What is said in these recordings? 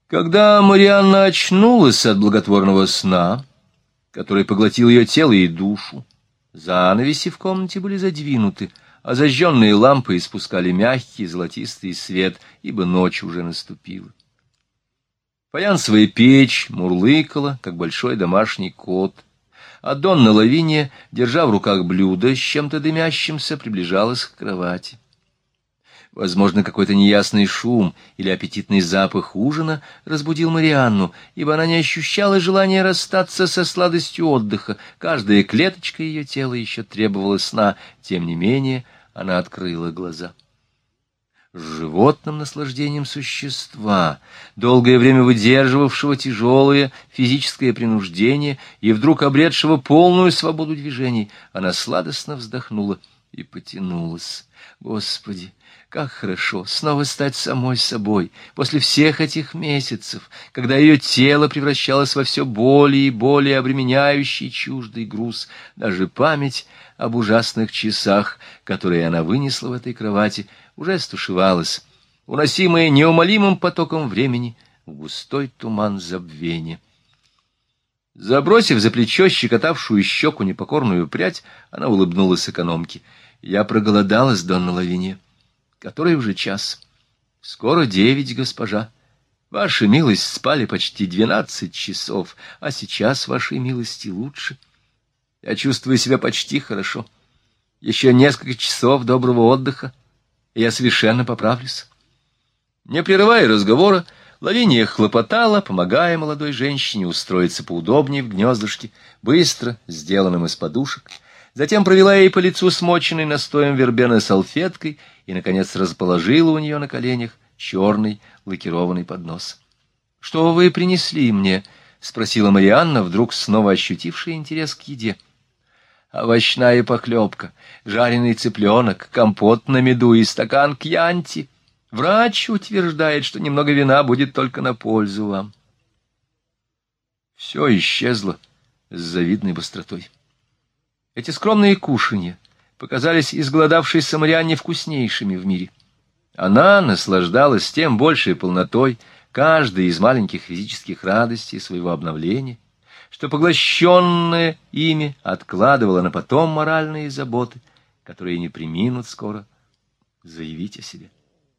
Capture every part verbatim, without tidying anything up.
Когда Марианна очнулась от благотворного сна, который поглотил ее тело и душу, занавеси в комнате были задвинуты, а зажженные лампы испускали мягкий золотистый свет, ибо ночь уже наступила. Фаянсовая печь мурлыкала, как большой домашний кот, а Донна Лавиния, держа в руках блюдо с чем-то дымящимся, приближалась к кровати. Возможно, какой-то неясный шум или аппетитный запах ужина разбудил Марианну, ибо она не ощущала желания расстаться со сладостью отдыха. Каждая клеточка ее тела еще требовала сна. Тем не менее, она открыла глаза. С животным наслаждением существа, долгое время выдерживавшего тяжелое физическое принуждение и вдруг обретшего полную свободу движений, она сладостно вздохнула и потянулась. Господи! Как хорошо снова стать самой собой после всех этих месяцев, когда ее тело превращалось во все более и более обременяющий чуждый груз. Даже память об ужасных часах, которые она вынесла в этой кровати, уже стушевалась, уносимая неумолимым потоком времени в густой туман забвения. Забросив за плечо щекотавшую щеку непокорную прядь, она улыбнулась экономке. — Я проголодалась, Донна Лавиния. Который уже час? Скоро девять, госпожа. Ваша милость спали почти двенадцать часов, а сейчас, вашей милости, лучше. Я чувствую себя почти хорошо. Еще несколько часов доброго отдыха, и я совершенно поправлюсь. Не прерывая разговора, Лавиния хлопотала, помогая молодой женщине устроиться поудобнее в гнездышке, быстро, сделанном из подушек. Затем провела ей по лицу смоченной настоем вербены салфеткой и, наконец, расположила у нее на коленях черный лакированный поднос. — Что вы принесли мне? — спросила Марианна, вдруг снова ощутившая интерес к еде. — Овощная похлебка, жареный цыпленок, компот на меду и стакан кьянти. Врач утверждает, что немного вина будет только на пользу вам. Все исчезло с завидной быстротой. Эти скромные кушанья показались изголодавшейся Марианне вкуснейшими в мире. Она наслаждалась тем большей полнотой каждой из маленьких физических радостей своего обновления, что поглощенная ими откладывала на потом моральные заботы, которые не преминут скоро заявить о себе.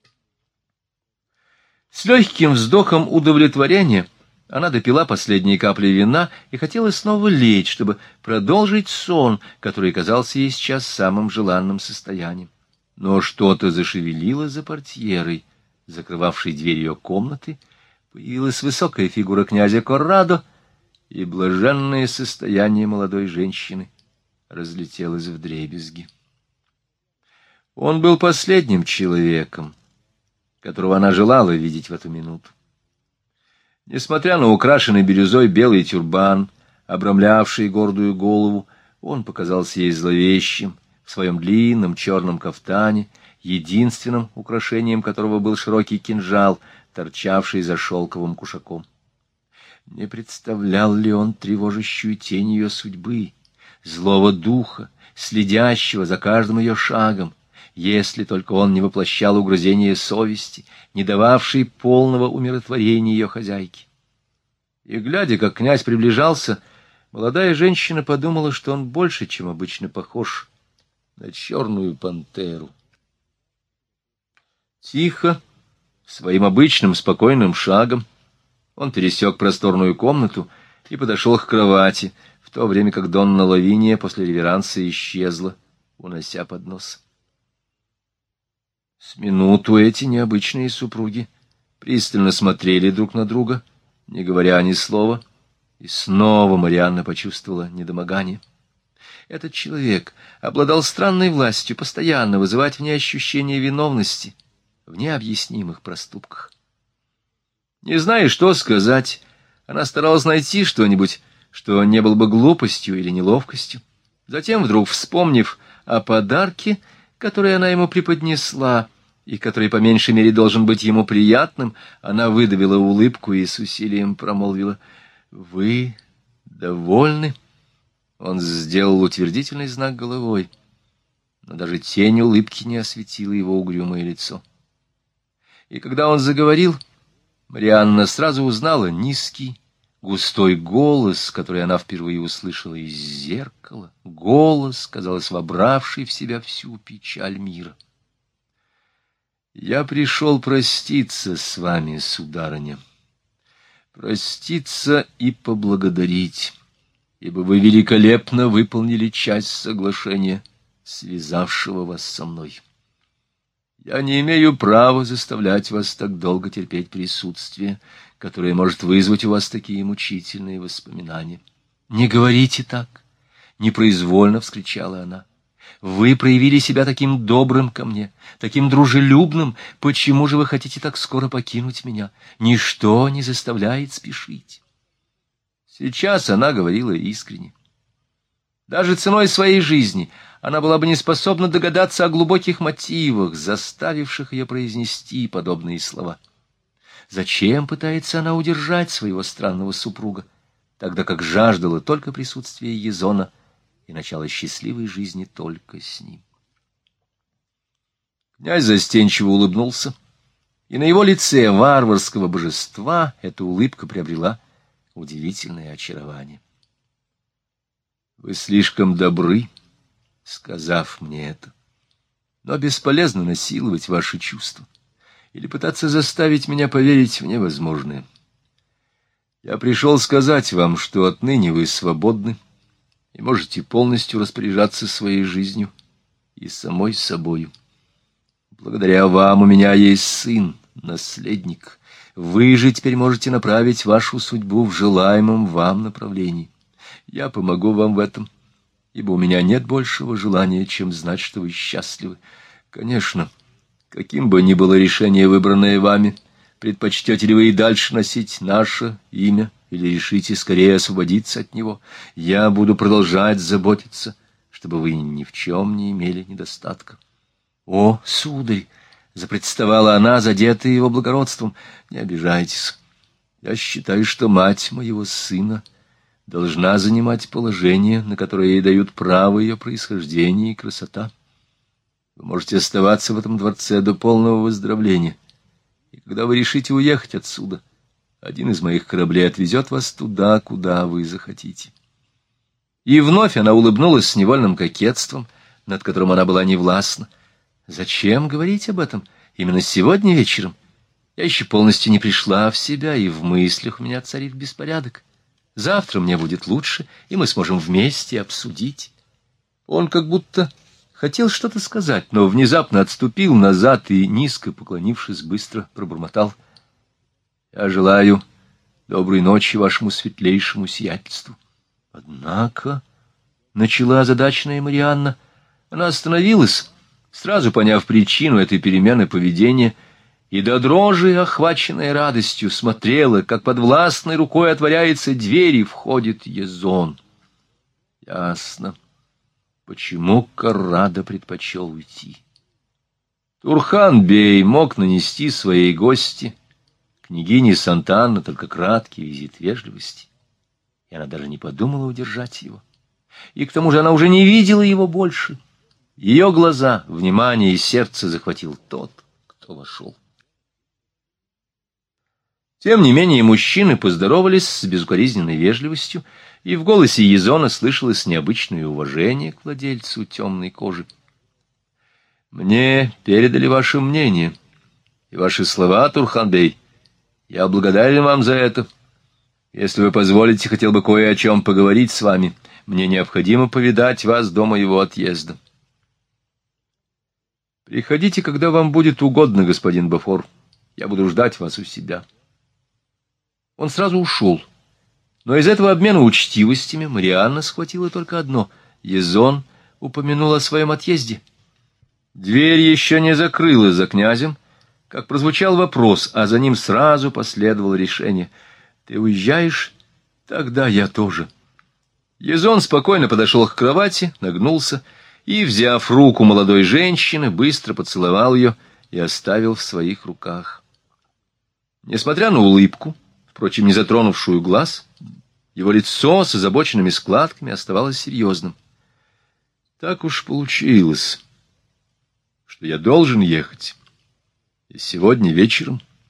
С легким вздохом удовлетворения она допила последние капли вина и хотела снова лечь, чтобы продолжить сон, который казался ей сейчас самым желанным состоянием. Но что-то зашевелило за портьерой, закрывавшей дверь ее комнаты, появилась высокая фигура князя Коррадо, и блаженное состояние молодой женщины разлетелось вдребезги. Он был последним человеком, которого она желала видеть в эту минуту. Несмотря на украшенный бирюзой белый тюрбан, обрамлявший гордую голову, он показался ей зловещим в своем длинном черном кафтане, единственным украшением которого был широкий кинжал, торчавший за шелковым кушаком. Не представлял ли он тревожащую тень ее судьбы, злого духа, следящего за каждым ее шагом, если только он не воплощал угрызения совести, не дававший полного умиротворения ее хозяйке. И, глядя, как князь приближался, молодая женщина подумала, что он больше, чем обычно, похож на черную пантеру. Тихо, своим обычным спокойным шагом, он пересек просторную комнату и подошел к кровати, в то время как Донна Лавиния после реверанса исчезла, унося поднос. С минуту эти необычные супруги пристально смотрели друг на друга, не говоря ни слова, и снова Марианна почувствовала недомогание. Этот человек обладал странной властью постоянно вызывать в ней ощущение виновности в необъяснимых проступках. Не зная, что сказать, она старалась найти что-нибудь, что не было бы глупостью или неловкостью. Затем, вдруг вспомнив о подарке, который она ему преподнесла, и который, по меньшей мере, должен быть ему приятным, она выдавила улыбку и с усилием промолвила: «Вы довольны?» Он сделал утвердительный знак головой, но даже тень улыбки не осветила его угрюмое лицо. И когда он заговорил, Марианна сразу узнала низкий, густой голос, который она впервые услышала из зеркала. Голос, казалось, вобравший в себя всю печаль мира. «Я пришел проститься с вами, сударыня, проститься и поблагодарить, ибо вы великолепно выполнили часть соглашения, связавшего вас со мной. Я не имею права заставлять вас так долго терпеть присутствие, которое может вызвать у вас такие мучительные воспоминания». «Не говорите так!» — непроизвольно вскричала она. «Вы проявили себя таким добрым ко мне, таким дружелюбным. Почему же вы хотите так скоро покинуть меня? Ничто не заставляет спешить». Сейчас она говорила искренне. Даже ценой своей жизни она была бы не способна догадаться о глубоких мотивах, заставивших ее произнести подобные слова. Зачем пытается она удержать своего странного супруга, тогда как жаждала только присутствия Езона и начала счастливой жизни только с ним? Князь застенчиво улыбнулся, и на его лице варварского божества эта улыбка приобрела удивительное очарование. «Вы слишком добры, сказав мне это, но бесполезно насиловать ваши чувства или пытаться заставить меня поверить в невозможное. Я пришел сказать вам, что отныне вы свободны и можете полностью распоряжаться своей жизнью и самой собою. Благодаря вам у меня есть сын, наследник. Вы же теперь можете направить вашу судьбу в желаемом вам направлении. Я помогу вам в этом, ибо у меня нет большего желания, чем знать, что вы счастливы. Конечно, каким бы ни было решение, выбранное вами, предпочтете ли вы и дальше носить наше имя, или решите скорее освободиться от него, я буду продолжать заботиться, чтобы вы ни в чем не имели недостатка». «О, сударь!» — запротестовала она, задетая его благородством. «Не обижайтесь. Я считаю, что мать моего сына должна занимать положение, на которое ей дают право ее происхождение и красота. Вы можете оставаться в этом дворце до полного выздоровления, и когда вы решите уехать отсюда, один из моих кораблей отвезет вас туда, куда вы захотите». И вновь она улыбнулась с невольным кокетством, над которым она была невластна. «Зачем говорить об этом именно сегодня вечером? Я еще полностью не пришла в себя, и в мыслях у меня царит беспорядок. Завтра мне будет лучше, и мы сможем вместе обсудить». Он как будто хотел что-то сказать, но внезапно отступил назад и, низко поклонившись, быстро пробормотал: «Я желаю доброй ночи вашему светлейшему сиятельству». Однако, начала озадаченная Марианна, она остановилась, сразу поняв причину этой перемены поведения, и до дрожи, охваченная радостью, смотрела, как под властной рукой отворяется дверь и входит Езон. Ясно, почему Коррадо предпочел уйти. Турхан-бей мог нанести своей гости, княгине Сантанна, только краткий визит вежливости, и она даже не подумала удержать его. И к тому же она уже не видела его больше. Ее глаза, внимание и сердце захватил тот, кто вошел. Тем не менее мужчины поздоровались с безукоризненной вежливостью, и в голосе Езона слышалось необычное уважение к владельцу темной кожи. «Мне передали ваше мнение и ваши слова, Турхан-бей. Я благодарен вам за это. Если вы позволите, хотел бы кое о чем поговорить с вами. Мне необходимо повидать вас до моего отъезда». «Приходите, когда вам будет угодно, господин Бефор. Я буду ждать вас у себя». Он сразу ушел. Но из этого обмена учтивостями Марианна схватила только одно. Езон упомянул о своем отъезде. Дверь еще не закрылась за князем, как прозвучал вопрос, а за ним сразу последовало решение. «Ты уезжаешь? Тогда я тоже». Езон спокойно подошел к кровати, нагнулся и, взяв руку молодой женщины, быстро поцеловал ее и оставил в своих руках. Несмотря на улыбку, впрочем, не затронувшую глаз, его лицо с озабоченными складками оставалось серьезным. «Так уж получилось, что я должен ехать. И сегодня вечером,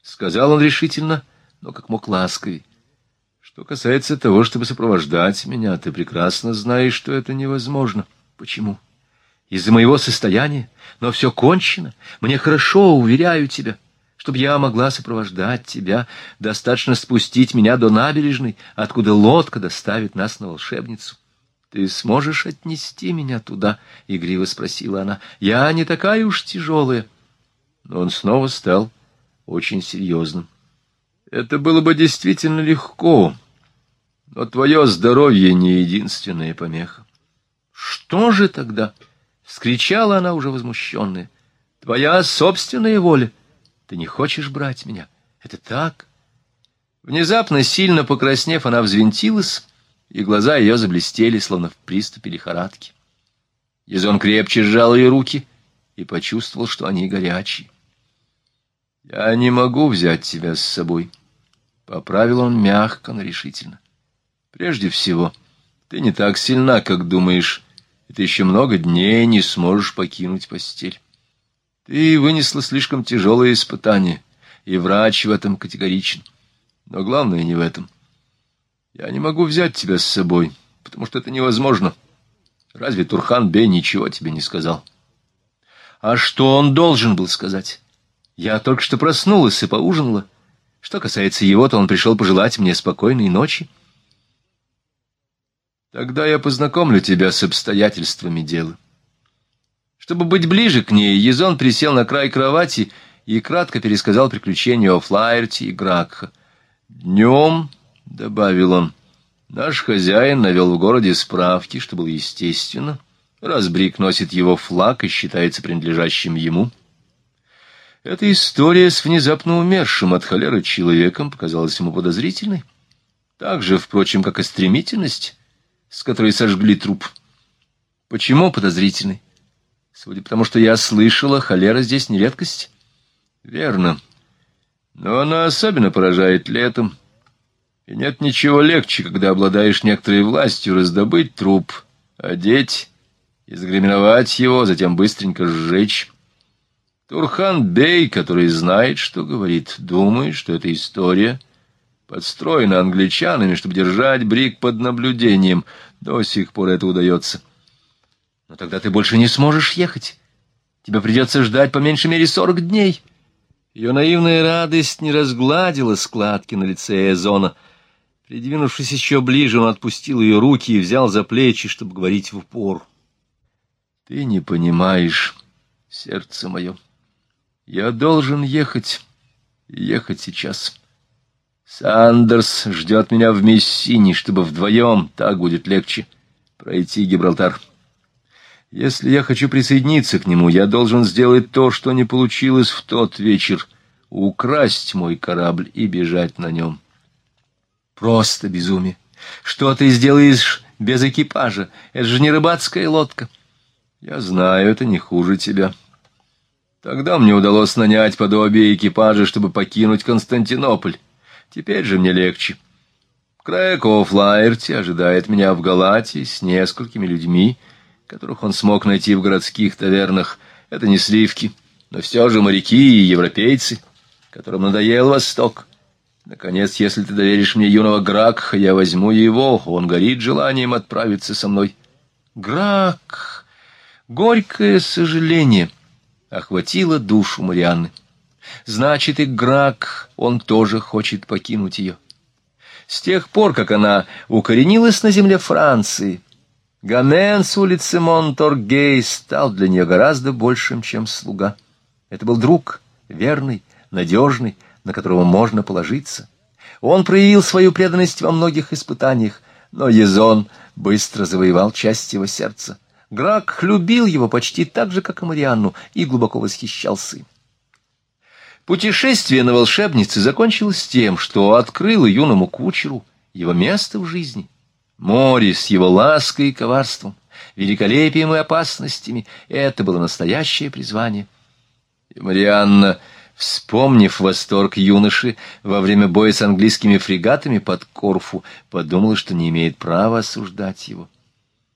— сказал он решительно, но как мог ласковей. — Что касается того, чтобы сопровождать меня, ты прекрасно знаешь, что это невозможно. — Почему? — Из-за моего состояния. Но все кончено. Мне хорошо, уверяю тебя. Чтобы я могла сопровождать тебя, достаточно спустить меня до набережной, откуда лодка доставит нас на волшебницу. — Ты сможешь отнести меня туда? — игриво спросила она. — Я не такая уж тяжелая. Но он снова стал очень серьезным. — Это было бы действительно легко, но твое здоровье не единственная помеха. — Что же тогда? — вскричала она, уже возмущенная. — Твоя собственная воля. Ты не хочешь брать меня? Это так? Внезапно, сильно покраснев, она взвинтилась, и глаза ее заблестели, словно в приступе лихорадки. Язон крепче сжал ее руки и почувствовал, что они горячие. — Я не могу взять тебя с собой, — поправил он мягко, но решительно. — Прежде всего, ты не так сильна, как думаешь, и ты еще много дней не сможешь покинуть постель. Ты вынесла слишком тяжелое испытание, и врач в этом категоричен. Но главное не в этом. Я не могу взять тебя с собой, потому что это невозможно. Разве Турхан-бей ничего тебе не сказал? А что он должен был сказать? Я только что проснулась и поужинала. Что касается его, то он пришел пожелать мне спокойной ночи. Тогда я познакомлю тебя с обстоятельствами дела. Чтобы быть ближе к ней, Язон присел на край кровати и кратко пересказал приключения о Флаерте и Гракха. «Днем, — добавил он, — наш хозяин навел в городе справки, что было естественно, раз Брик носит его флаг и считается принадлежащим ему. Эта история с внезапно умершим от холеры человеком показалась ему подозрительной, так же, впрочем, как и стремительность, с которой сожгли труп. Почему подозрительной? Судя по тому, что я слышала, холера здесь не редкость. Верно. Но она особенно поражает летом. И нет ничего легче, когда обладаешь некоторой властью, раздобыть труп, одеть и загримировать его, затем быстренько сжечь. Турхан-бей, который знает, что говорит, думает, что эта история подстроена англичанами, чтобы держать Брик под наблюдением. До сих пор это удается. Но тогда ты больше не сможешь ехать. Тебе придется ждать по меньшей мере сорок дней. Ее наивная радость не разгладила складки на лице Язона. Придвинувшись еще ближе, он отпустил ее руки и взял за плечи, чтобы говорить в упор. — Ты не понимаешь, сердце мое. Я должен ехать, ехать сейчас. Сандерс ждет меня в Мессине, чтобы вдвоем, так будет легче, пройти Гибралтар. Если я хочу присоединиться к нему, я должен сделать то, что не получилось в тот вечер — украсть мой корабль и бежать на нем. Просто безумие. Что ты сделаешь без экипажа? Это же не рыбацкая лодка. Я знаю, это не хуже тебя. Тогда мне удалось нанять подобие экипажа, чтобы покинуть Константинополь. Теперь же мне легче. Крэг о Флаерте ожидает меня в Галатии с несколькими людьми, которых он смог найти в городских тавернах. Это не сливки, но все же моряки и европейцы, которым надоел Восток. Наконец, если ты доверишь мне юного Гракха, я возьму его, он горит желанием отправиться со мной. Гракх! Горькое сожаление охватило душу Марианны. Значит, и Гракх, он тоже хочет покинуть ее. С тех пор, как она укоренилась на земле Франции, Гамен с улицы Монторгей стал для нее гораздо большим, чем слуга. Это был друг, верный, надежный, на которого можно положиться. Он проявил свою преданность во многих испытаниях, но Язон быстро завоевал часть его сердца. Гракх любил его почти так же, как и Марианну, и глубоко восхищался им. Путешествие на волшебнице закончилось тем, что открыло юному кучеру его место в жизни. Море с его лаской и коварством, великолепием и опасностями — это было настоящее призвание. И Марианна, вспомнив восторг юноши во время боя с английскими фрегатами под Корфу, подумала, что не имеет права осуждать его.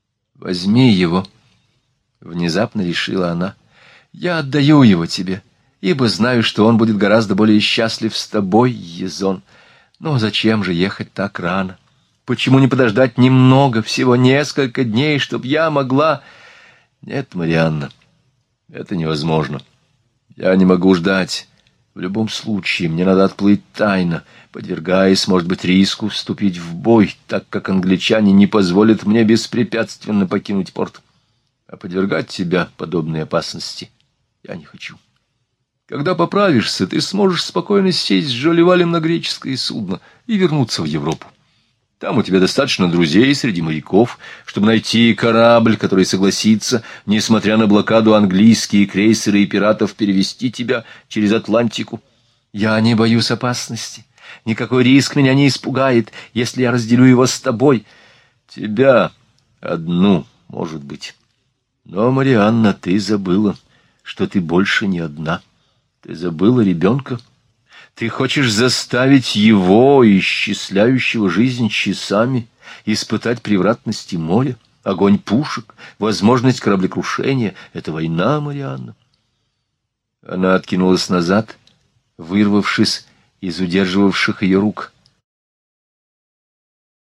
«Возьми его», — внезапно решила она. «Я отдаю его тебе. ибо знаю, что он будет гораздо более счастлив с тобой, Езон. Но зачем же ехать так рано? Почему не подождать немного, всего несколько дней, чтобы я могла... Нет, Марианна, это невозможно. Я не могу ждать. В любом случае, мне надо отплыть тайно, подвергаясь, может быть, риску вступить в бой, так как англичане не позволят мне беспрепятственно покинуть порт. А подвергать тебя подобной опасности я не хочу. Когда поправишься, ты сможешь спокойно сесть с Джолливалем на греческое судно и вернуться в Европу. Там у тебя достаточно друзей среди моряков, чтобы найти корабль, который согласится, несмотря на блокаду, английские крейсеры и пиратов, перевести тебя через Атлантику. Я не боюсь опасности. Никакой риск меня не испугает, если я разделю его с тобой. Тебя одну, может быть. Но, Марианна, ты забыла, что ты больше не одна. Ты забыла ребенка. Ты хочешь заставить его, исчисляющего жизнь часами, испытать превратности моря, огонь пушек, возможность кораблекрушения. Это война, Марианна. Она откинулась назад, вырвавшись из удерживавших ее рук.